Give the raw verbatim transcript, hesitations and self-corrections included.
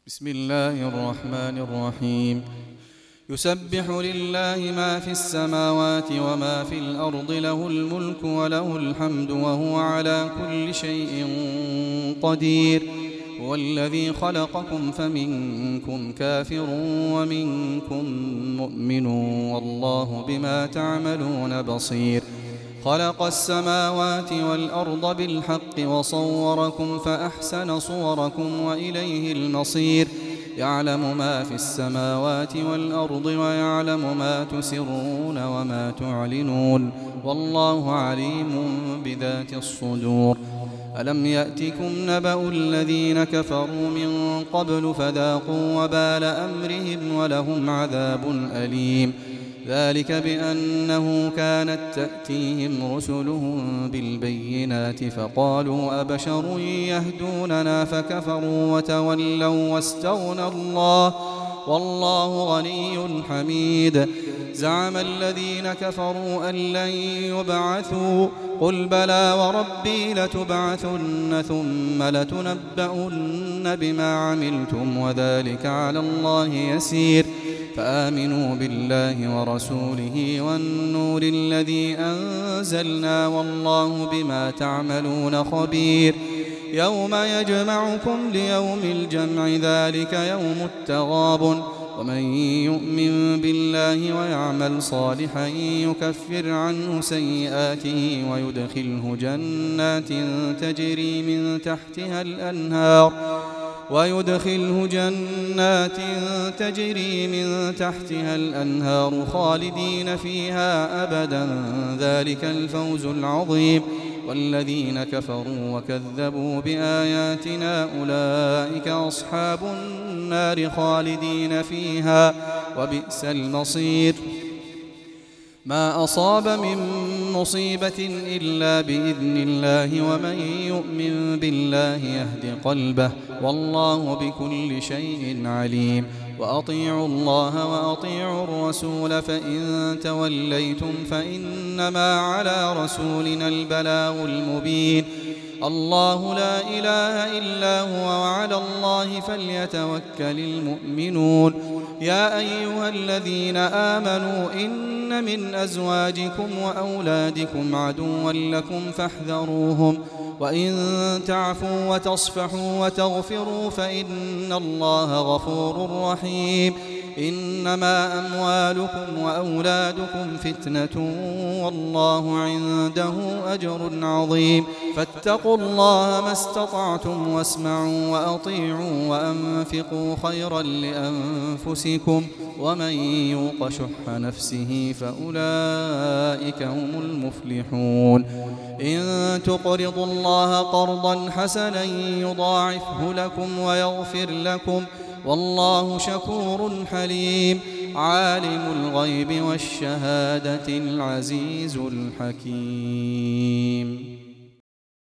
بسم الله الرحمن الرحيم. يسبح لله ما في السماوات وما في الأرض، له الملك وله الحمد وهو على كل شيء قدير. هو الذي خلقكم فمنكم كافر ومنكم مؤمن، والله بما تعملون بصير. خلق السماوات والأرض بالحق وصوركم فأحسن صوركم وإليه المصير. يعلم ما في السماوات والأرض ويعلم ما تسرون وما تعلنون، والله عليم بذات الصدور. ألم يأتكم نبأ الذين كفروا من قبل فذاقوا وبال أمرهم ولهم عذاب أليم. ذلك بأنه كانت تأتيهم رسلهم بالبينات فقالوا أبشر يهدوننا فكفروا وتولوا واستغنى الله والله غني حميد. زعم الذين كفروا أن لن يبعثوا، قل بلى وربي لتبعثن ثم لتنبؤن بما عملتم وذلك على الله يسير. فآمنوا بالله ورسوله والنور الذي أنزلنا، والله بما تعملون خبير. يوم يجمعكم ليوم الجمع، ذلك يوم التغابن. ومن يؤمن بالله ويعمل صالحا يكفر عنه سيئاته ويدخله جنات تجري من تحتها الأنهار ويدخله جنات تجري من تحتها الأنهار خالدين فيها أبدا، ذلك الفوز العظيم. والذين كفروا وكذبوا بآياتنا أولئك أصحاب النار خالدين فيها وبئس المصير. ما أصاب من مصيبة إلا بإذن الله، ومن يؤمن بالله يهد قلبه، والله بكل شيء عليم. وأطيعوا الله وأطيعوا الرسول، فإن توليتم فإنما على رسولنا البلاغ المبين. الله لا إله إلا هو، وعلى الله فليتوكل المؤمنون. يا أيها الذين آمنوا إن من أزواجكم وأولادكم عدوا لكم فاحذروهم، وإن تعفوا وتصفحوا وتغفروا فإن الله غفور رحيم. إنما أموالكم وأولادكم فتنة، والله عنده أجر عظيم. فاتقوا الله ما استطعتم واسمعوا وأطيعوا وأنفقوا خيرا لأنفسكم، ومن يوق شح نفسه فأولئك هم المفلحون. إن تقرضوا الله قرضا حسنا يضاعفه لكم ويغفر لكم، والله شكور حليم. عالم الغيب والشهادة العزيز الحكيم.